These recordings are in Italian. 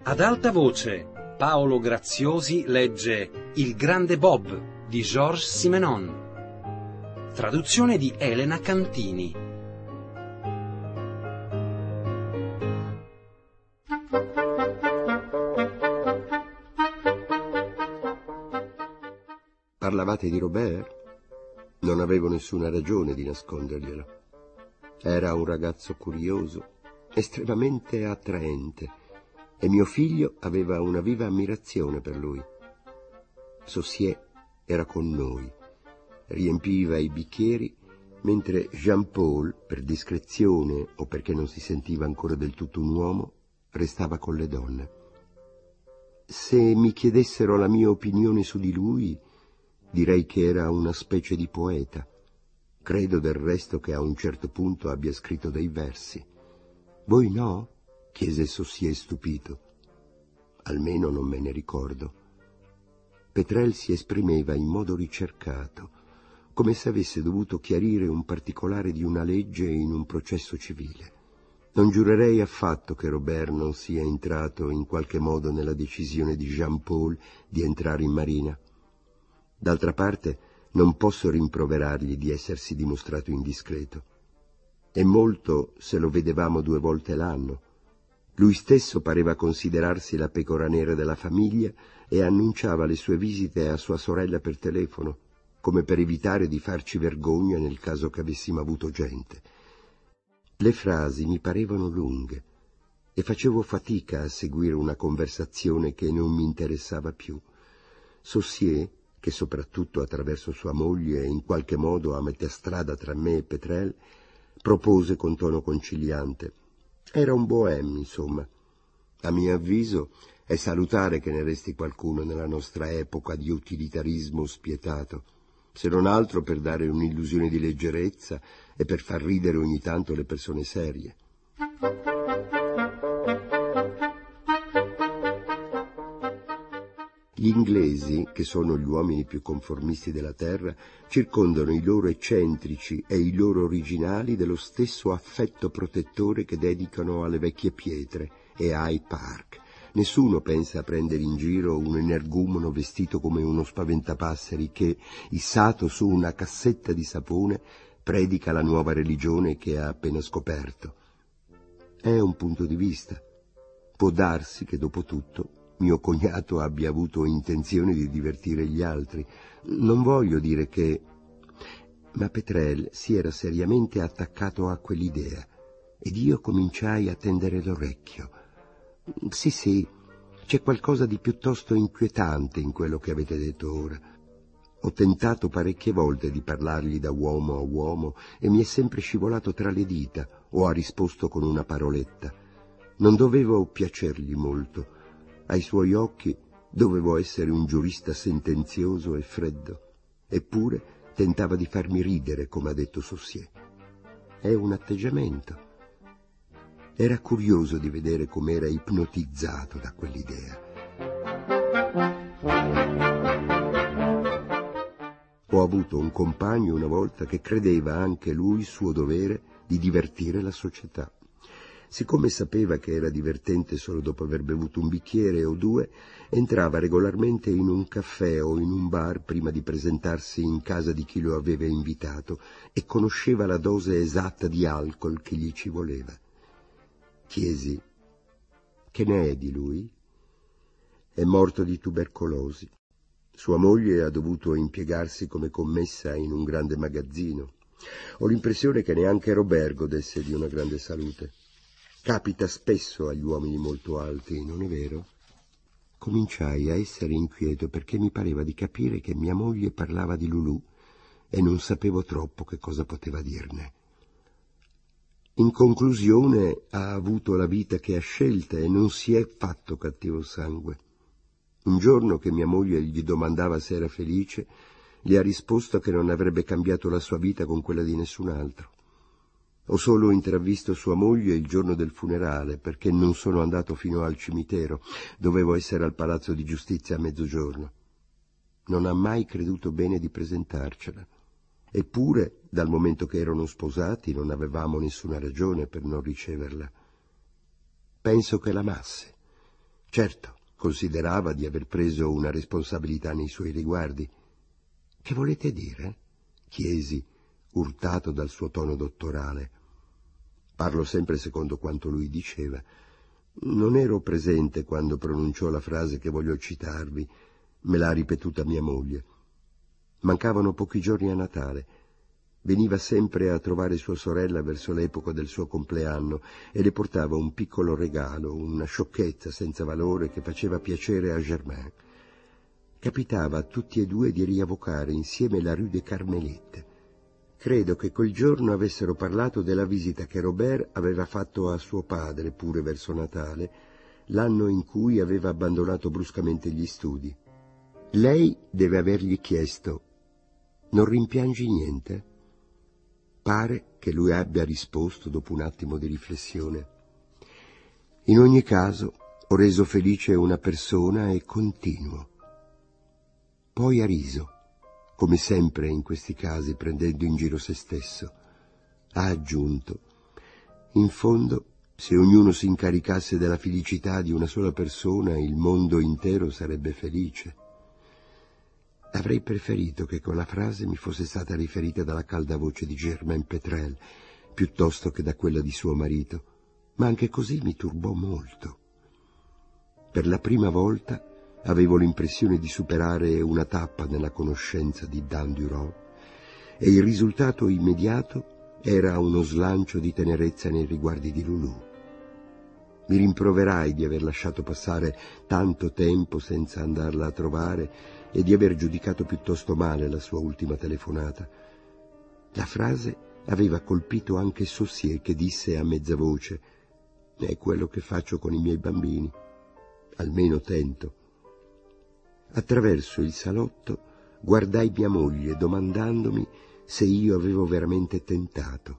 Ad alta voce, Paolo Graziosi legge Il grande Bob di Georges Simenon. Traduzione di Elena Cantini. Parlavate di Robert? Non avevo nessuna ragione di nasconderglielo. Era un ragazzo curioso, estremamente attraente, e mio figlio aveva una viva ammirazione per lui. Saucier era con noi, riempiva i bicchieri, mentre Jean-Paul, per discrezione o perché non si sentiva ancora del tutto un uomo, restava con le donne. Se mi chiedessero la mia opinione su di lui, direi che era una specie di poeta. Credo del resto che a un certo punto abbia scritto dei versi. Voi no? Chiese Saucier stupito. Almeno non me ne ricordo. Pétrel si esprimeva in modo ricercato, come se avesse dovuto chiarire un particolare di una legge in un processo civile. Non giurerei affatto che Robert non sia entrato in qualche modo nella decisione di Jean-Paul di entrare in marina. D'altra parte, non posso rimproverargli di essersi dimostrato indiscreto. E molto se lo vedevamo 2 volte l'anno. Lui stesso pareva considerarsi la pecora nera della famiglia e annunciava le sue visite a sua sorella per telefono, come per evitare di farci vergogna nel caso che avessimo avuto gente. Le frasi mi parevano lunghe e facevo fatica a seguire una conversazione che non mi interessava più. Saucier, che soprattutto attraverso sua moglie è in qualche modo a metà strada tra me e Pétrel, propose con tono conciliante. Era un bohème, insomma. A mio avviso è salutare che ne resti qualcuno nella nostra epoca di utilitarismo spietato, se non altro per dare un'illusione di leggerezza e per far ridere ogni tanto le persone serie. Gli inglesi, che sono gli uomini più conformisti della terra, circondano i loro eccentrici e i loro originali dello stesso affetto protettore che dedicano alle vecchie pietre e a Hyde Park. Nessuno pensa a prendere in giro un energumeno vestito come uno spaventapasseri che, issato su una cassetta di sapone, predica la nuova religione che ha appena scoperto. È un punto di vista. Può darsi che, dopo tutto, mio cognato abbia avuto intenzione di divertire gli altri. Non voglio dire che... Ma Pétrel si era seriamente attaccato a quell'idea ed io cominciai a tendere l'orecchio. Sì, c'è qualcosa di piuttosto inquietante in quello che avete detto ora. Ho tentato parecchie volte di parlargli da uomo a uomo e mi è sempre scivolato tra le dita o ha risposto con una paroletta. Non dovevo piacergli molto. Ai suoi occhi dovevo essere un giurista sentenzioso e freddo. Eppure tentava di farmi ridere, come ha detto Saucier. È un atteggiamento. Era curioso di vedere com'era ipnotizzato da quell'idea. Ho avuto un compagno una volta che credeva anche lui suo dovere di divertire la società. Siccome sapeva che era divertente solo dopo aver bevuto un bicchiere o 2, entrava regolarmente in un caffè o in un bar prima di presentarsi in casa di chi lo aveva invitato e conosceva la dose esatta di alcol che gli ci voleva. Chiesi: che ne è di lui? È morto di tubercolosi. Sua moglie ha dovuto impiegarsi come commessa in un grande magazzino. Ho l'impressione che neanche Robert godesse di una grande salute. Capita spesso agli uomini molto alti, non è vero? Cominciai a essere inquieto perché mi pareva di capire che mia moglie parlava di Lulù e non sapevo troppo che cosa poteva dirne. In conclusione, ha avuto la vita che ha scelta e non si è fatto cattivo sangue. Un giorno che mia moglie gli domandava se era felice, gli ha risposto che non avrebbe cambiato la sua vita con quella di nessun altro. Ho solo intravisto sua moglie il giorno del funerale, perché non sono andato fino al cimitero. Dovevo essere al Palazzo di Giustizia a mezzogiorno. Non ha mai creduto bene di presentarcela. Eppure, dal momento che erano sposati, non avevamo nessuna ragione per non riceverla. Penso che l'amasse, Certo, considerava di aver preso una responsabilità nei suoi riguardi. «Che volete dire?» chiesi, urtato dal suo tono dottorale. Parlo sempre secondo quanto lui diceva. Non ero presente quando pronunciò la frase che voglio citarvi, me l'ha ripetuta mia moglie. Mancavano pochi giorni a Natale. Veniva sempre a trovare sua sorella verso l'epoca del suo compleanno e le portava un piccolo regalo, una sciocchezza senza valore che faceva piacere a Germain. Capitava a tutti e due di riavocare insieme la Rue des Carmélites. Credo che quel giorno avessero parlato della visita che Robert aveva fatto a suo padre, pure verso Natale, l'anno in cui aveva abbandonato bruscamente gli studi. Lei deve avergli chiesto: «Non rimpiangi niente?» Pare che lui abbia risposto dopo un attimo di riflessione: «In ogni caso ho reso felice una persona e continuo». Poi ha riso, come sempre in questi casi prendendo in giro se stesso. Ha aggiunto: «In fondo, se ognuno si incaricasse della felicità di una sola persona, il mondo intero sarebbe felice». Avrei preferito che quella frase mi fosse stata riferita dalla calda voce di Germain Pétrel, piuttosto che da quella di suo marito, ma anche così mi turbò molto. Per la prima volta avevo l'impressione di superare una tappa nella conoscenza di Dan Durand, e il risultato immediato era uno slancio di tenerezza nei riguardi di Loulou. Mi rimproverai di aver lasciato passare tanto tempo senza andarla a trovare e di aver giudicato piuttosto male la sua ultima telefonata. La frase aveva colpito anche Saussier, che disse a mezza voce: «È quello che faccio con i miei bambini. Almeno tento». Attraverso il salotto guardai mia moglie domandandomi se io avevo veramente tentato.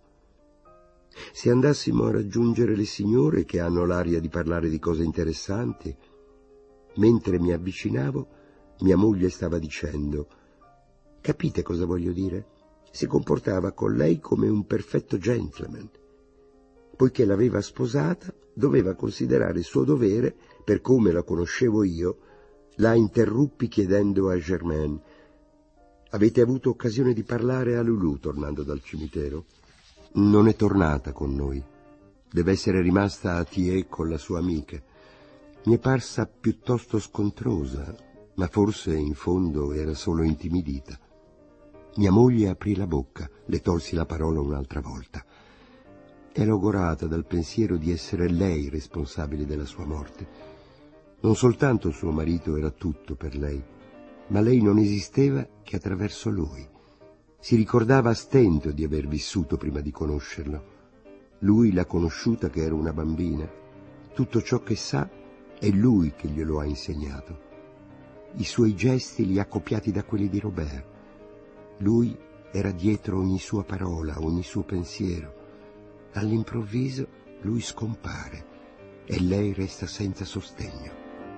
Se andassimo a raggiungere le signore, che hanno l'aria di parlare di cose interessanti. Mentre mi avvicinavo, mia moglie stava dicendo: «Capite cosa voglio dire?» Si comportava con lei come un perfetto gentleman. Poiché l'aveva sposata, doveva considerare suo dovere, per come la conoscevo io. La interruppi chiedendo a Germain: «Avete avuto occasione di parlare a Loulou tornando dal cimitero?» «Non è tornata con noi. Deve essere rimasta a Thiers con la sua amica. Mi è parsa piuttosto scontrosa, ma forse in fondo era solo intimidita». Mia moglie aprì la bocca, le tolsi la parola un'altra volta. È logorata dal pensiero di essere lei responsabile della sua morte. Non soltanto suo marito era tutto per lei, ma lei non esisteva che attraverso lui. Si ricordava a stento di aver vissuto prima di conoscerlo. Lui l'ha conosciuta che era una bambina. Tutto ciò che sa è lui che glielo ha insegnato. I suoi gesti li ha copiati da quelli di Robert. Lui era dietro ogni sua parola, ogni suo pensiero. All'improvviso lui scompare e lei resta senza sostegno.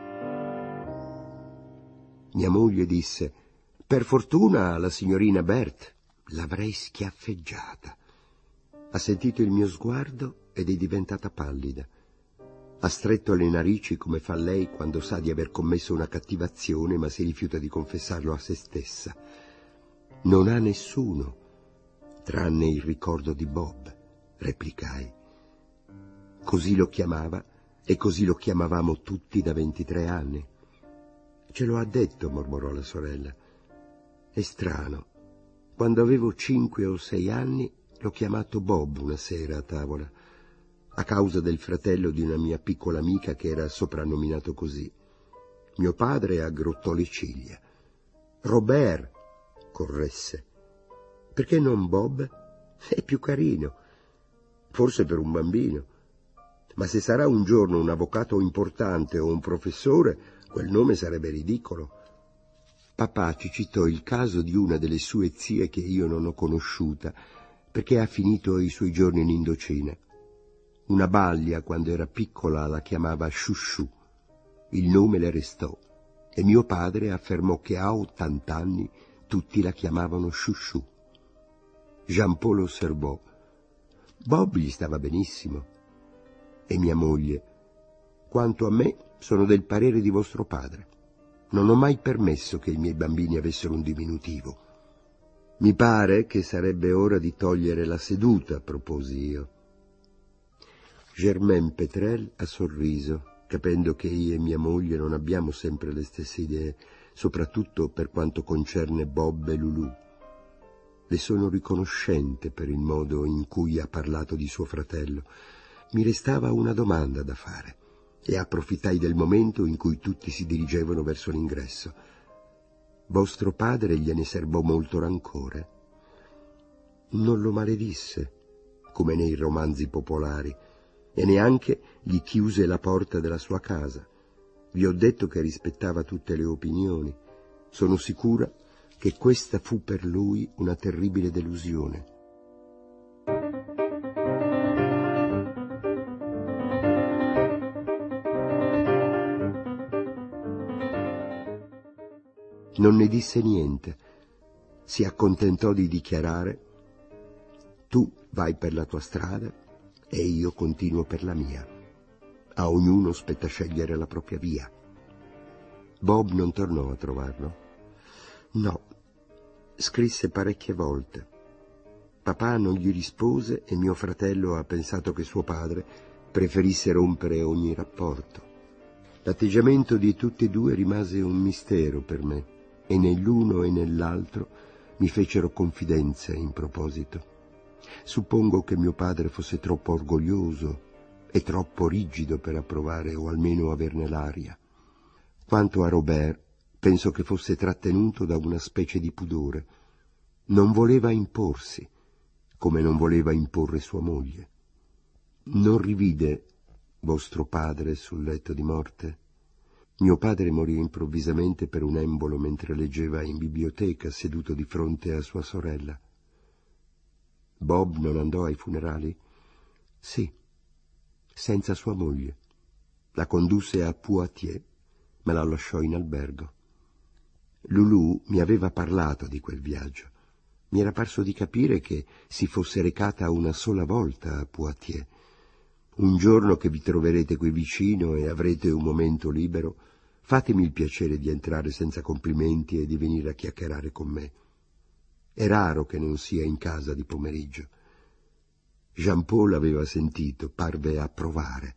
Mia moglie disse: «Per fortuna la signorina Berthe». L'avrei schiaffeggiata. Ha sentito il mio sguardo ed è diventata pallida. Ha stretto le narici come fa lei quando sa di aver commesso una cattiva azione ma si rifiuta di confessarlo a se stessa. «Non ha nessuno, tranne il ricordo di Bob», replicai. Così lo chiamava e così lo chiamavamo tutti da 23 anni. «Ce lo ha detto», mormorò la sorella. «È strano. Quando avevo 5 o 6 anni l'ho chiamato Bob una sera a tavola, a causa del fratello di una mia piccola amica che era soprannominato così. Mio padre aggrottò le ciglia. «Robert», corresse. «Perché non Bob? È più carino. Forse per un bambino. Ma se sarà un giorno un avvocato importante o un professore, quel nome sarebbe ridicolo». Papà ci citò il caso di una delle sue zie che io non ho conosciuta, perché ha finito i suoi giorni in Indocina. Una baglia, quando era piccola, la chiamava Chouchou. Il nome le restò e mio padre affermò che a 80 anni tutti la chiamavano Chouchou. Jean-Paul osservò: «Bob gli stava benissimo». E mia moglie: «Quanto a me, Sono del parere di vostro padre. Non ho mai permesso che i miei bambini avessero un diminutivo. Mi pare che sarebbe ora di togliere la seduta, proposi io. Germaine Pétrel ha sorriso, capendo che io e mia moglie non abbiamo sempre le stesse idee, soprattutto per quanto concerne Bob e Lulu. Le sono riconoscente per il modo in cui ha parlato di suo fratello. Mi restava una domanda da fare e approfittai del momento in cui tutti si dirigevano verso l'ingresso. Vostro padre gliene serbò molto rancore? Non lo maledisse, come nei romanzi popolari, e neanche gli chiuse la porta della sua casa. Vi ho detto che rispettava tutte le opinioni. Sono sicura che questa fu per lui una terribile delusione. Non ne disse niente. Si accontentò di dichiarare: tu vai per la tua strada e io continuo per la mia. A ognuno spetta scegliere la propria via. Bob non tornò a trovarlo? No. Scrisse parecchie volte. Papà non gli rispose e mio fratello ha pensato che suo padre preferisse rompere ogni rapporto. L'atteggiamento di tutti e due rimase un mistero per me, e né l'uno e né l'altro mi fecero confidenze in proposito. Suppongo che mio padre fosse troppo orgoglioso e troppo rigido per approvare o almeno averne l'aria. Quanto a Robert, penso che fosse trattenuto da una specie di pudore. Non voleva imporsi, come non voleva imporre sua moglie. Non rivide vostro padre sul letto di morte? Mio padre morì improvvisamente per un embolo mentre leggeva in biblioteca seduto di fronte a sua sorella. Bob non andò ai funerali? Sì, senza sua moglie. La condusse a Poitiers, ma la lasciò in albergo. Lulu mi aveva parlato di quel viaggio. Mi era parso di capire che si fosse recata una sola volta a Poitiers. Un giorno che vi troverete qui vicino e avrete un momento libero, fatemi il piacere di entrare senza complimenti e di venire a chiacchierare con me. È raro che non sia in casa di pomeriggio. Jean Paul aveva sentito, parve approvare.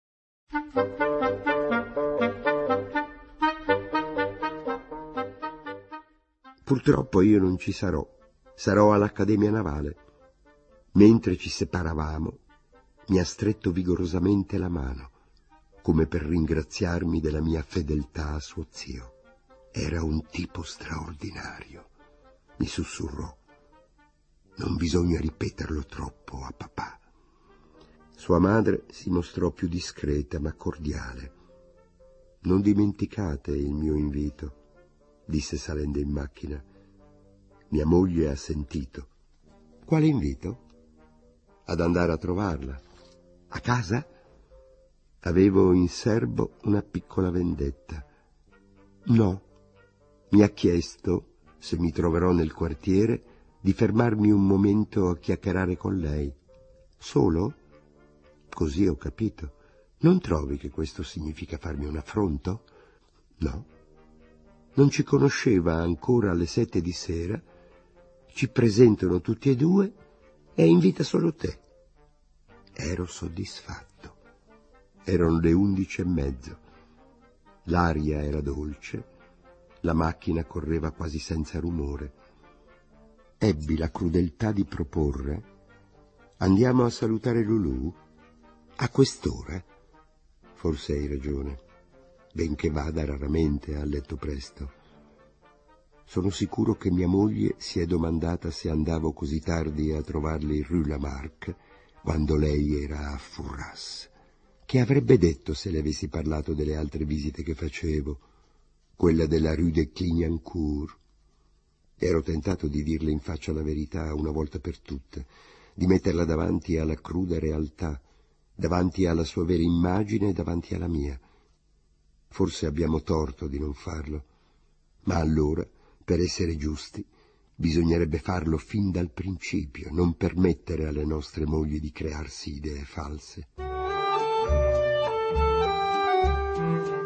Purtroppo io non ci sarò. Sarò all'Accademia Navale. Mentre ci separavamo, mi ha stretto vigorosamente la mano, come per ringraziarmi della mia fedeltà a suo zio. Era un tipo straordinario. Mi sussurrò: non bisogna ripeterlo troppo a papà. Sua madre si mostrò più discreta ma cordiale. Non dimenticate il mio invito, disse salendo in macchina. Mia moglie ha sentito. Quale invito? Ad andare a trovarla. A casa? Avevo in serbo una piccola vendetta. No, mi ha chiesto, se mi troverò nel quartiere, di fermarmi un momento a chiacchierare con lei. Solo? Così ho capito. Non trovi che questo significa farmi un affronto? No. Non ci conosceva ancora alle 7 di sera, ci presentano tutti e due e invita solo te. Ero soddisfatto. Erano le 11:30. L'aria era dolce, la macchina correva quasi senza rumore. Ebbi la crudeltà di proporre: andiamo a salutare Lulu? A quest'ora? Forse hai ragione, benché vada raramente a letto presto. Sono sicuro che mia moglie si è domandata se andavo così tardi a trovarli Rue Lamarck, quando lei era a Furras. Che avrebbe detto se le avessi parlato delle altre visite che facevo, quella della Rue de Clignancourt? Ero tentato di dirle in faccia la verità una volta per tutte, di metterla davanti alla cruda realtà, davanti alla sua vera immagine e davanti alla mia. Forse abbiamo torto di non farlo, ma allora, per essere giusti, bisognerebbe farlo fin dal principio, non permettere alle nostre mogli di crearsi idee false.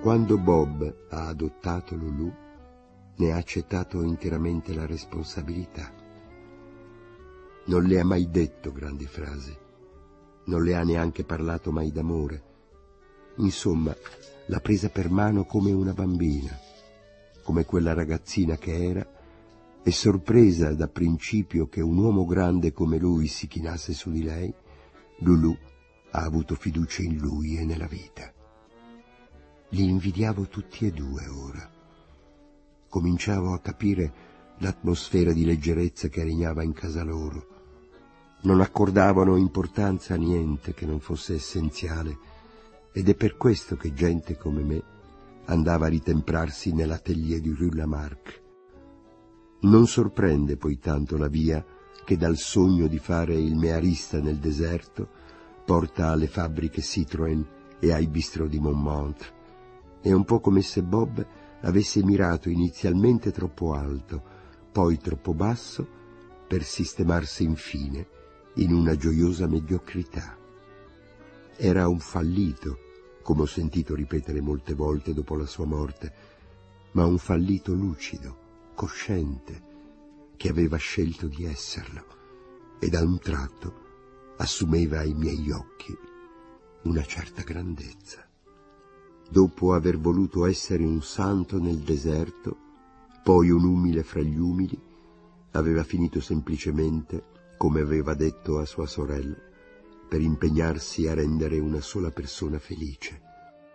Quando Bob ha adottato Lulù, ne ha accettato interamente la responsabilità. Non le ha mai detto grandi frasi, non le ha neanche parlato mai d'amore. Insomma, l'ha presa per mano come una bambina, come quella ragazzina che era, e sorpresa da principio che un uomo grande come lui si chinasse su di lei, Lulù ha avuto fiducia in lui e nella vita. Li invidiavo tutti e due ora. Cominciavo a capire l'atmosfera di leggerezza che regnava in casa loro. Non accordavano importanza a niente che non fosse essenziale, ed è per questo che gente come me andava a ritemprarsi nell'atelier di Rue Lamarck. Non sorprende poi tanto la via che dal sogno di fare il mearista nel deserto porta alle fabbriche Citroën e ai bistrò di Montmartre. È un po' come se Bob avesse mirato inizialmente troppo alto, poi troppo basso, per sistemarsi infine in una gioiosa mediocrità. Era un fallito, come ho sentito ripetere molte volte dopo la sua morte, ma un fallito lucido, cosciente, che aveva scelto di esserlo, e da un tratto assumeva ai miei occhi una certa grandezza. Dopo aver voluto essere un santo nel deserto, poi un umile fra gli umili, aveva finito semplicemente, come aveva detto a sua sorella, per impegnarsi a rendere una sola persona felice.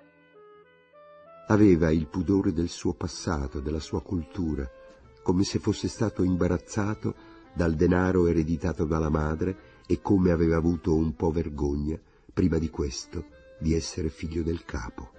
Aveva il pudore del suo passato, della sua cultura, come se fosse stato imbarazzato dal denaro ereditato dalla madre e come aveva avuto un po' vergogna, prima di questo, di essere figlio del capo.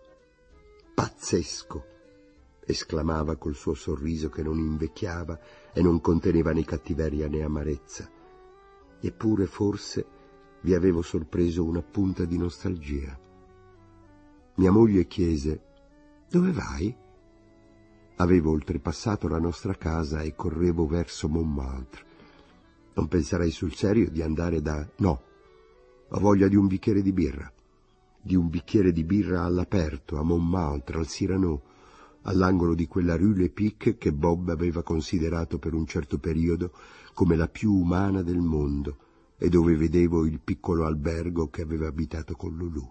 «Pazzesco!» esclamava col suo sorriso che non invecchiava e non conteneva né cattiveria né amarezza. Eppure forse vi avevo sorpreso una punta di nostalgia. Mia moglie chiese: «Dove vai?» Avevo oltrepassato la nostra casa e correvo verso Montmartre. «Non penserei sul serio di andare da...» «No, ho voglia di un bicchiere di birra. Di un bicchiere di birra all'aperto, a Montmartre, al Cyrano, all'angolo di quella Rue Le Pic che Bob aveva considerato per un certo periodo come la più umana del mondo e dove vedevo il piccolo albergo che aveva abitato con Lulù.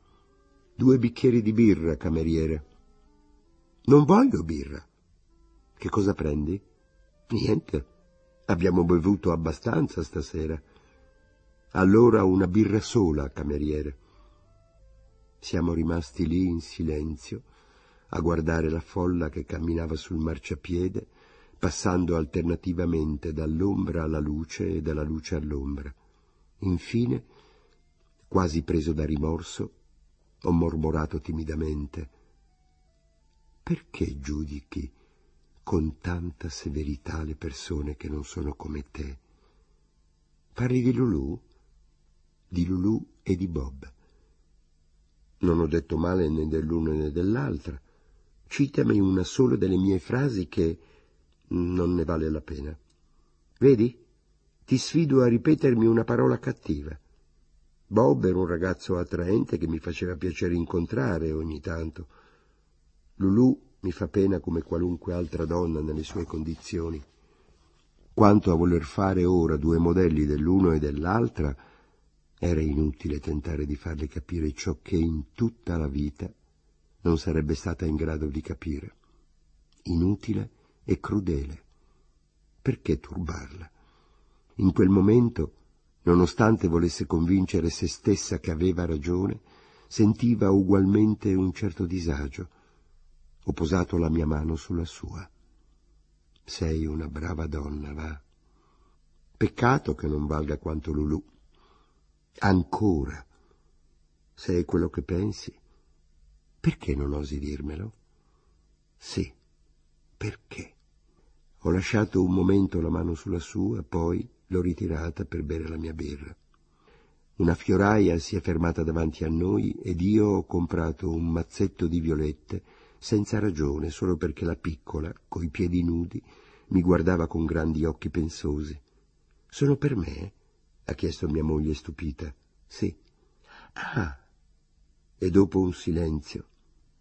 2 bicchieri di birra, cameriere». «Non voglio birra». «Che cosa prendi?» «Niente, abbiamo bevuto abbastanza stasera». «Allora una birra sola, cameriere». Siamo rimasti lì in silenzio, a guardare la folla che camminava sul marciapiede, passando alternativamente dall'ombra alla luce e dalla luce all'ombra. Infine, quasi preso da rimorso, ho mormorato timidamente: «Perché giudichi con tanta severità le persone che non sono come te?» «Parli di Lulù?» «Di Lulù e di Bob». «Non ho detto male né dell'uno né dell'altra. Citami una sola delle mie frasi che non ne vale la pena. Vedi? Ti sfido a ripetermi una parola cattiva. Bob era un ragazzo attraente che mi faceva piacere incontrare ogni tanto. Lulù mi fa pena come qualunque altra donna nelle sue condizioni. Quanto a voler fare ora 2 modelli dell'uno e dell'altra, era inutile tentare di farle capire ciò che in tutta la vita non sarebbe stata in grado di capire. Inutile e crudele. Perché turbarla? In quel momento, nonostante volesse convincere se stessa che aveva ragione, sentiva ugualmente un certo disagio. Ho posato la mia mano sulla sua. «Sei una brava donna, va. Peccato che non valga quanto Lulù. Ancora. Se è quello che pensi, perché non osi dirmelo?» «Sì, perché?» Ho lasciato un momento la mano sulla sua, poi l'ho ritirata per bere la mia birra. Una fioraia si è fermata davanti a noi ed io ho comprato un mazzetto di violette senza ragione, solo perché la piccola, coi piedi nudi, mi guardava con grandi occhi pensosi. «Sono per me?» ha chiesto mia moglie stupita. «Sì». «Ah!» E dopo un silenzio: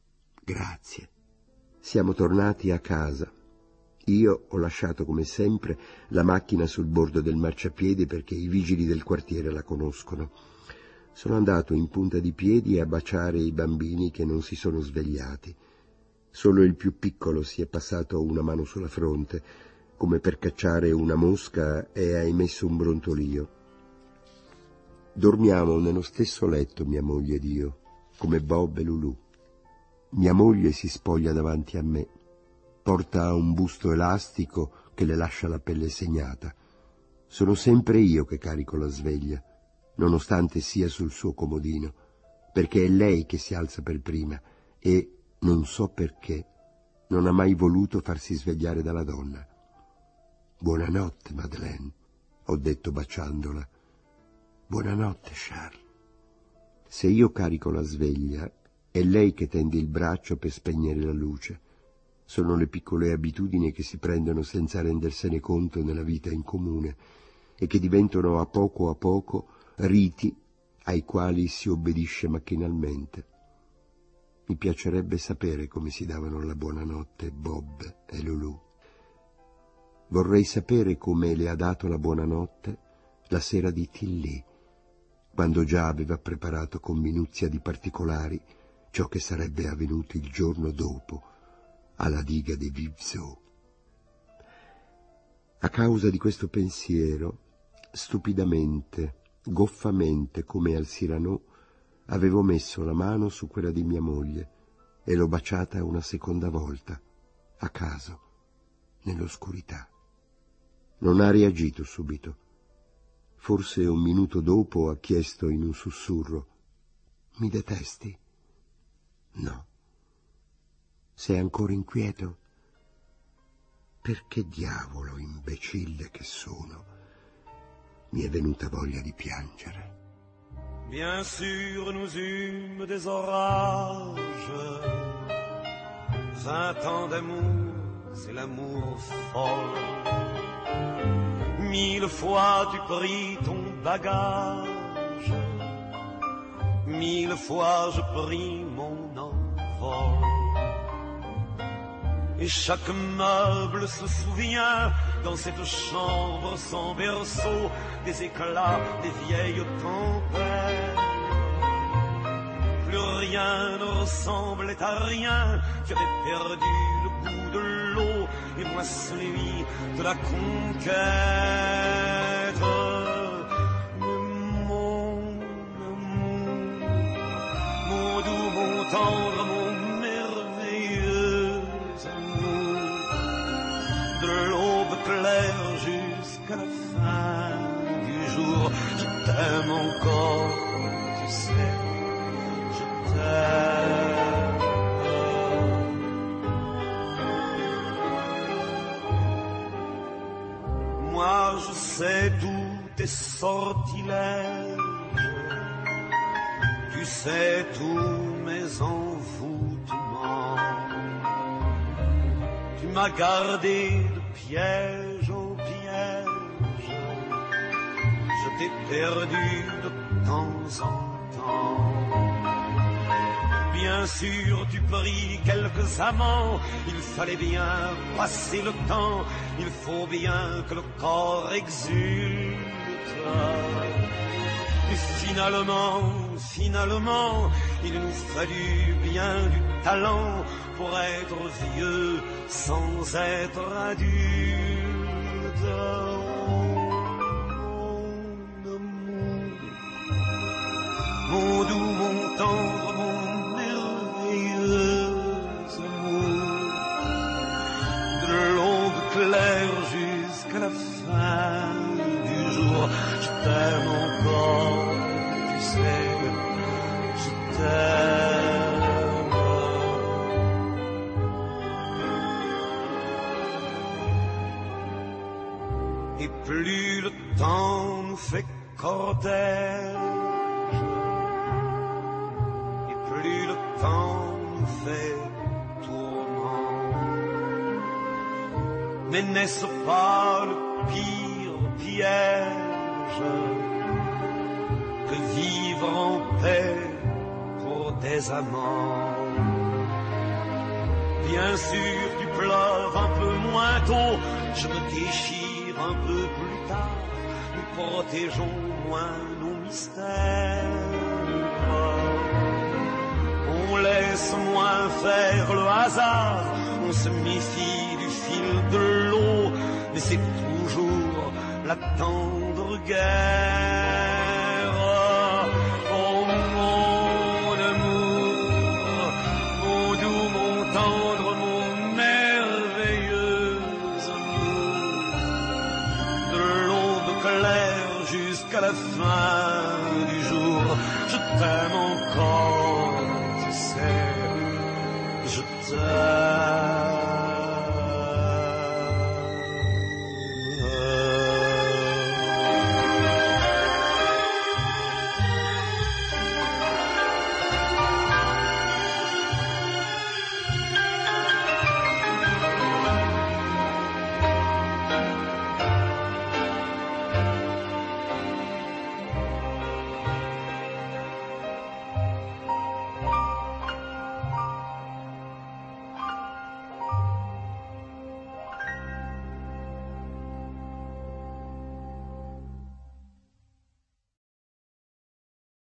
Grazie. Siamo tornati a casa. Io ho lasciato come sempre la macchina sul bordo del marciapiede perché i vigili del quartiere la conoscono. Sono andato in punta di piedi a baciare i bambini che non si sono svegliati. Solo il più piccolo si è passato una mano sulla fronte, come per cacciare una mosca, e ha emesso un brontolio. Dormiamo nello stesso letto, mia moglie ed io, come Bob e Lulù. Mia moglie si spoglia davanti a me. Porta un busto elastico che le lascia la pelle segnata. Sono sempre io che carico la sveglia, nonostante sia sul suo comodino, perché è lei che si alza per prima e, non so perché, non ha mai voluto farsi svegliare dalla donna. Buonanotte, Madeleine, ho detto baciandola. Buonanotte, Charles. Se io carico la sveglia, è lei che tende il braccio per spegnere la luce. Sono le piccole abitudini che si prendono senza rendersene conto nella vita in comune e che diventano a poco riti ai quali si obbedisce macchinalmente. Mi piacerebbe sapere come si davano la buonanotte Bob e Lulù. Vorrei sapere come le ha dato la buonanotte la sera di Tilly, quando già aveva preparato con minuzia di particolari ciò che sarebbe avvenuto il giorno dopo alla diga di Vivzot. A causa di questo pensiero, stupidamente, goffamente, come al Cyrano, avevo messo la mano su quella di mia moglie e l'ho baciata una seconda volta, a caso, nell'oscurità. Non ha reagito subito. Forse un minuto dopo ha chiesto in un sussurro: «Mi detesti?» «No». «Sei ancora inquieto?» «Perché diavolo, imbecille che sono?» Mi è venuta voglia di piangere. Bien sûr, nous eûmes des orages, 20 ans d'amour, c'est l'amour folle. 1000 fois tu pris ton bagage, 1000 fois je pris mon envol. Et chaque meuble se souvient, dans cette chambre sans berceau, des éclats, des vieilles tempêtes. Plus rien ne ressemblait à rien, tu avais perdu le goût de l'eau, et moi celui de la conquête. Mais mon amour, mon doux, mon tendre, mon merveilleux amour, de l'aube claire jusqu'à la fin du jour, je t'aime encore, tu sais, je t'aime. Moi je sais tous tes sortilèges, tu sais tous mes envoûtements. Tu m'as gardé de piège en piège, je t'ai perdu de temps en temps. Bien sûr, tu pris quelques amants, il fallait bien passer le temps, il faut bien que le corps exulte. Et finalement, il nous fallut bien du talent pour être vieux sans être adulte. Mon amour, mon doux, mon tendre, mon merveilleux amour, de l'aube claire jusqu'à la fin du jour, je t'aime encore, tu sais, je t'aime. Et plus le temps nous fait cortège, et plus le temps nous fait tourment. Mais n'est-ce pas le pire piège que vivre en paix pour des amants? Bien sûr, tu pleures un peu moins tôt, je me déchire un peu plus tard, nous protégeons moins nos mystères. On laisse moins faire le hasard, on se méfie du fil de l'eau, mais c'est toujours la tendre guerre. Oh mon amour, mon doux, mon tendre, mon merveilleux amour, de l'aube claire jusqu'à la fin du jour, je t'aime encore, tu sais, je t'aime.